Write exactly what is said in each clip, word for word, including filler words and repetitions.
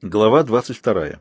Глава двадцать вторая.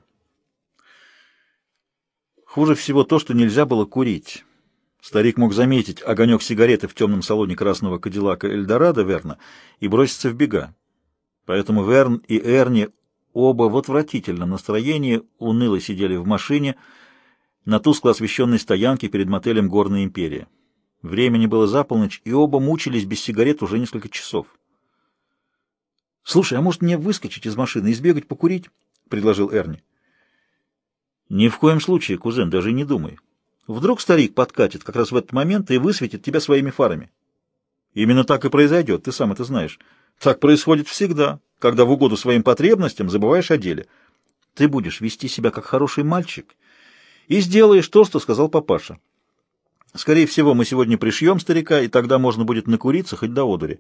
Хуже всего то, что нельзя было курить. Старик мог заметить огонек сигареты в темном салоне красного кадиллака Эльдорадо Верна и броситься в бега. Поэтому Верн и Эрни оба в отвратительном настроении уныло сидели в машине на тускло освещенной стоянке перед мотелем «Горная империя». Времени было за полночь, и оба мучились без сигарет уже несколько часов. «Слушай, а может мне выскочить из машины и сбегать покурить?» — предложил Эрни. «Ни в коем случае, кузен, даже не думай. Вдруг старик подкатит как раз в этот момент и высветит тебя своими фарами. Именно так и произойдет, ты сам это знаешь. Так происходит всегда, когда в угоду своим потребностям забываешь о деле. Ты будешь вести себя как хороший мальчик и сделаешь то, что сказал папаша. Скорее всего, мы сегодня пришьем старика, и тогда можно будет накуриться хоть до одури».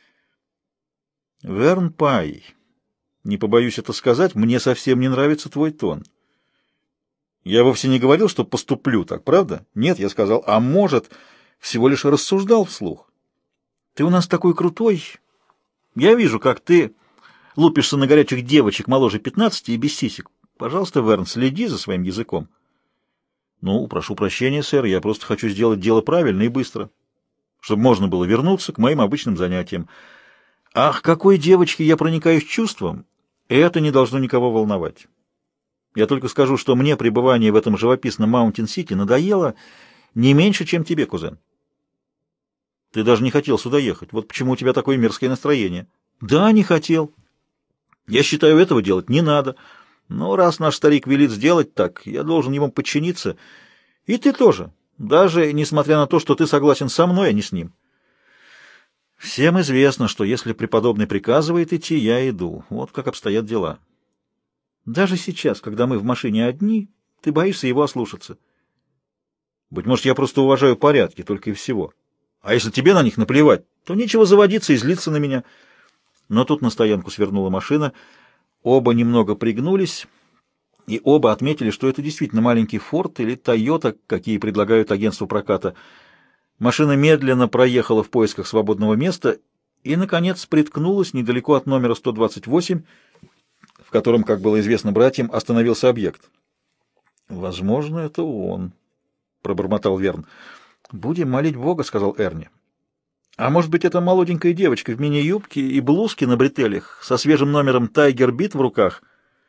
«Верн Пай, не побоюсь это сказать, мне совсем не нравится твой тон. Я вовсе не говорил, что поступлю так, правда? Нет, я сказал, а может, всего лишь рассуждал вслух. Ты у нас такой крутой. Я вижу, как ты лупишься на горячих девочек моложе пятнадцати и без сисек. Пожалуйста, Верн, следи за своим языком». «Ну, прошу прощения, сэр, я просто хочу сделать дело правильно и быстро, чтобы можно было вернуться к моим обычным занятиям. Ах, какой девочке я проникаюсь чувством, это не должно никого волновать. Я только скажу, что мне пребывание в этом живописном Маунтин-Сити надоело не меньше, чем тебе, кузен. Ты даже не хотел сюда ехать, вот почему у тебя такое мерзкое настроение». «Да, не хотел. Я считаю, этого делать не надо. Но раз наш старик велит сделать так, я должен ему подчиниться. И ты тоже, даже несмотря на то, что ты согласен со мной, а не с ним». «Всем известно, что если преподобный приказывает идти, я иду. Вот как обстоят дела. Даже сейчас, когда мы в машине одни, ты боишься его ослушаться. Быть может, я просто уважаю порядки, только и всего. А если тебе на них наплевать, то нечего заводиться и злиться на меня». Но тут на стоянку свернула машина. Оба немного пригнулись, и оба отметили, что это действительно маленький «Форд» или «Тойота», какие предлагают агентству проката. Машина медленно проехала в поисках свободного места и, наконец, приткнулась недалеко от номера сто двадцать восемь, в котором, как было известно братьям, остановился объект. «Возможно, это он», — пробормотал Верн. «Будем молить Бога», — сказал Эрни. «А может быть, это молоденькая девочка в мини-юбке и блузке на бретелях со свежим номером «Тайгер Бит» в руках?»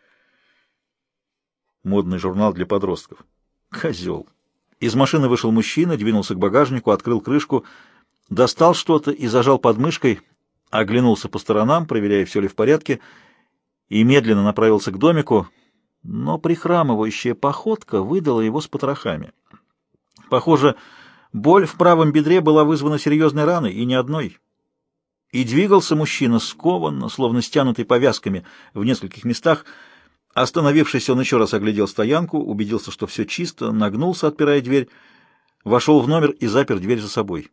Модный журнал для подростков. Козел. Из машины вышел мужчина, двинулся к багажнику, открыл крышку, достал что-то и зажал под мышкой, оглянулся по сторонам, проверяя, все ли в порядке, и медленно направился к домику, но прихрамывающая походка выдала его с потрохами. Похоже, боль в правом бедре была вызвана серьезной раной, и не одной. И двигался мужчина скованно, словно стянутый повязками в нескольких местах. Остановившись, он еще раз оглядел стоянку, убедился, что все чисто, нагнулся, отпирая дверь, вошел в номер и запер дверь за собой.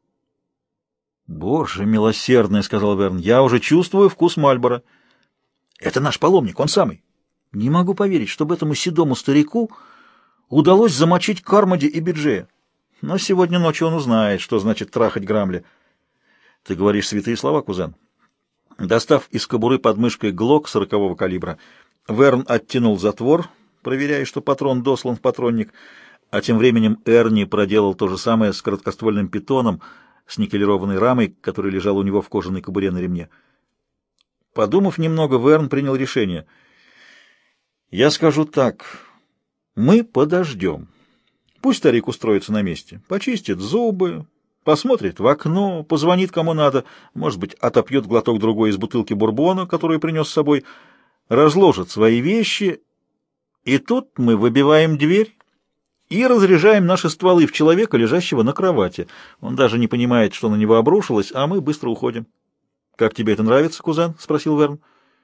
«Боже милосердный», — сказал Верн, — «я уже чувствую вкус Мальборо». «Это наш паломник, он самый». «Не могу поверить, чтобы этому седому старику удалось замочить Кармоди и Биджея. Но сегодня ночью он узнает, что значит трахать Грамли». «Ты говоришь святые слова, кузен». Достав из кобуры под мышкой глок сорокового калибра, Верн оттянул затвор, проверяя, что патрон дослан в патронник, а тем временем Эрни проделал то же самое с короткоствольным питоном с никелированной рамой, который лежал у него в кожаной кобуре на ремне. Подумав немного, Верн принял решение. «Я скажу так. Мы подождем. Пусть старик устроится на месте, почистит зубы, посмотрит в окно, позвонит кому надо, может быть, отопьет глоток другой из бутылки бурбона, которую принес с собой, разложит свои вещи, и тут мы выбиваем дверь и разряжаем наши стволы в человека, лежащего на кровати. Он даже не понимает, что на него обрушилось, а мы быстро уходим». «Как тебе это нравится, кузен?» — спросил Верн.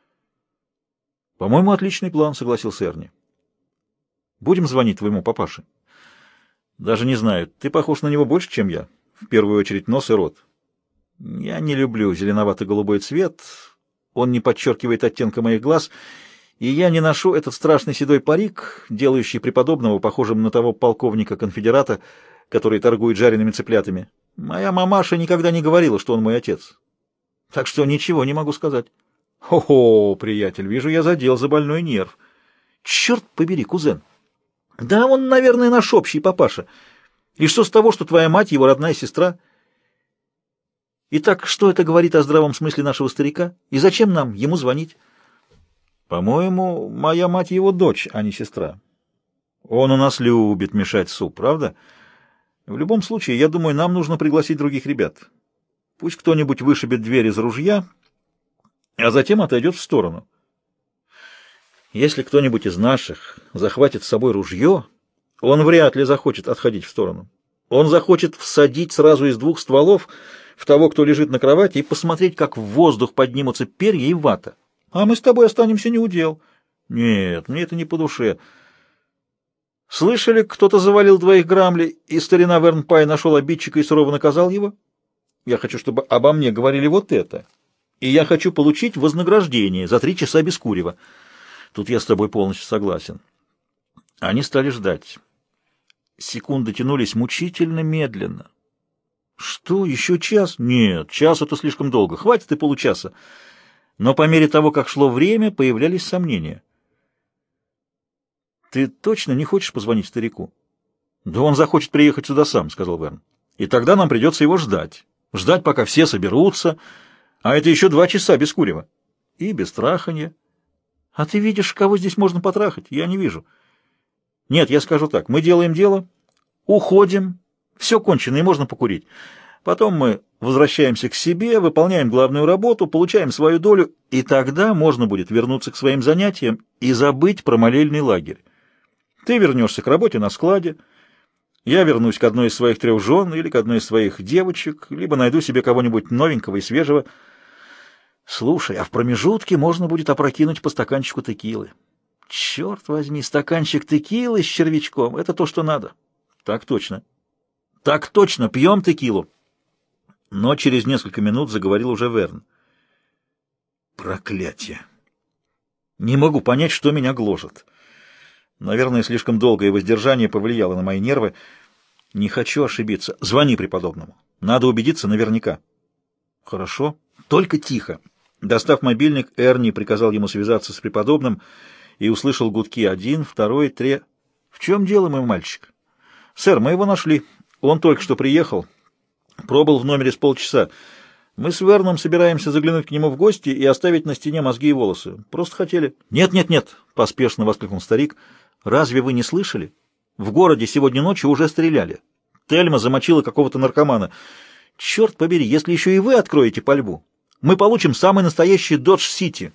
«По-моему, отличный план», — согласился Эрни. «Будем звонить твоему папаше?» «Даже не знаю. Ты похож на него больше, чем я. В первую очередь нос и рот. Я не люблю зеленовато-голубой цвет. Он не подчеркивает оттенка моих глаз, и я не ношу этот страшный седой парик, делающий преподобного похожим на того полковника-конфедерата, который торгует жареными цыплятами. Моя мамаша никогда не говорила, что он мой отец. Так что ничего не могу сказать». «Хо-хо, приятель, вижу, я задел за больной нерв». Черт побери, кузен. Да он, наверное, наш общий папаша. И что с того, что твоя мать его родная сестра? Итак, что это говорит о здравом смысле нашего старика? И зачем нам ему звонить? По-моему, моя мать его дочь, а не сестра. Он у нас любит мешать суп, правда? В любом случае, я думаю, нам нужно пригласить других ребят. Пусть кто-нибудь вышибет дверь из ружья, а затем отойдет в сторону. Если кто-нибудь из наших захватит с собой ружье, он вряд ли захочет отходить в сторону. Он захочет всадить сразу из двух стволов в того, кто лежит на кровати, и посмотреть, как в воздух поднимутся перья и вата. А мы с тобой останемся неудел. Нет, мне это не по душе. Слышали, кто-то завалил двоих Грамли, и старина Верн Пай нашел обидчика и сурово наказал его? Я хочу, чтобы обо мне говорили вот это. И я хочу получить вознаграждение за три часа без курева. Тут я с тобой полностью согласен. Они стали ждать. Секунды тянулись мучительно медленно. Что, еще час? Нет, час — это слишком долго. Хватит и получаса. Но по мере того, как шло время, появлялись сомнения. «Ты точно не хочешь позвонить старику?» «Да он захочет приехать сюда сам», — сказал Верн. «И тогда нам придется его ждать. Ждать, пока все соберутся. А это еще два часа без курева. И без траханья. А ты видишь, кого здесь можно потрахать? Я не вижу. Нет, я скажу так. Мы делаем дело, уходим, все кончено, и можно покурить. Потом мы возвращаемся к себе, выполняем главную работу, получаем свою долю, и тогда можно будет вернуться к своим занятиям и забыть про молельный лагерь. Ты вернешься к работе на складе, я вернусь к одной из своих трех жен или к одной из своих девочек, либо найду себе кого-нибудь новенького и свежего. Слушай, а в промежутке можно будет опрокинуть по стаканчику текилы. Черт возьми, стаканчик текилы с червячком — это то, что надо. Так точно. Так точно, пьем текилу. Но через несколько минут заговорил уже Верн. Проклятие! Не могу понять, что меня гложет. Наверное, слишком долгое воздержание повлияло на мои нервы. Не хочу ошибиться. Звони преподобному. Надо убедиться наверняка. Хорошо. Только тихо. Достав мобильник, Эрни приказал ему связаться с преподобным и услышал гудки. Один, второй, три. В чем дело, мой мальчик? Сэр, мы его нашли. Он только что приехал. Пробыл в номере с полчаса. Мы с Верном собираемся заглянуть к нему в гости и оставить на стене мозги и волосы. Просто хотели... Нет, нет, нет, поспешно воскликнул старик. Разве вы не слышали? В городе сегодня ночью уже стреляли. Тельма замочила какого-то наркомана. Черт побери, если еще и вы откроете пальбу, мы получим самый настоящий Додж-Сити.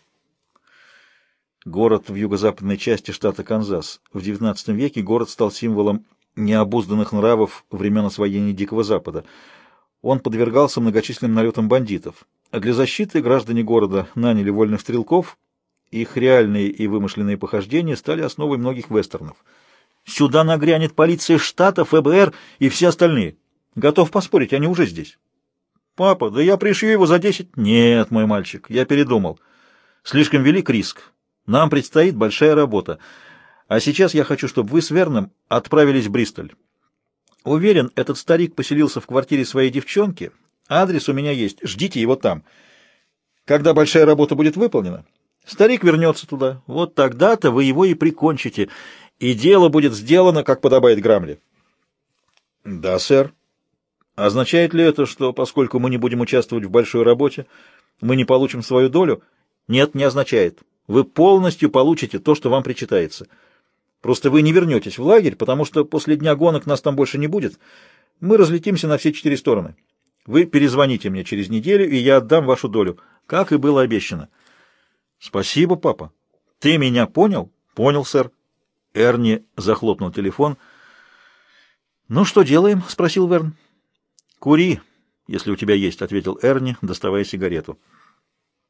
Город в юго-западной части штата Канзас. В девятнадцатом веке город стал символом необузданных нравов времен освоения Дикого Запада. Он подвергался многочисленным налетам бандитов. А для защиты граждане города наняли вольных стрелков. Их реальные и вымышленные похождения стали основой многих вестернов. Сюда нагрянет полиция штата, эф бэ эр и все остальные. Готов поспорить, они уже здесь. Папа, да я пришью его за десять. Нет, мой мальчик, я передумал. Слишком велик риск. Нам предстоит большая работа. А сейчас я хочу, чтобы вы с Верном отправились в Бристоль. Уверен, этот старик поселился в квартире своей девчонки. Адрес у меня есть. Ждите его там. Когда большая работа будет выполнена, старик вернется туда. Вот тогда-то вы его и прикончите, и дело будет сделано, как подобает Грамли. Да, сэр. Означает ли это, что, поскольку мы не будем участвовать в большой работе, мы не получим свою долю? Нет, не означает. Вы полностью получите то, что вам причитается. Просто вы не вернетесь в лагерь, потому что после дня гонок нас там больше не будет. Мы разлетимся на все четыре стороны. Вы перезвоните мне через неделю, и я отдам вашу долю, как и было обещано. Спасибо, папа. Ты меня понял? Понял, сэр. Эрни захлопнул телефон. Ну, что делаем? Спросил Верн. Кури, если у тебя есть, ответил Эрни, доставая сигарету.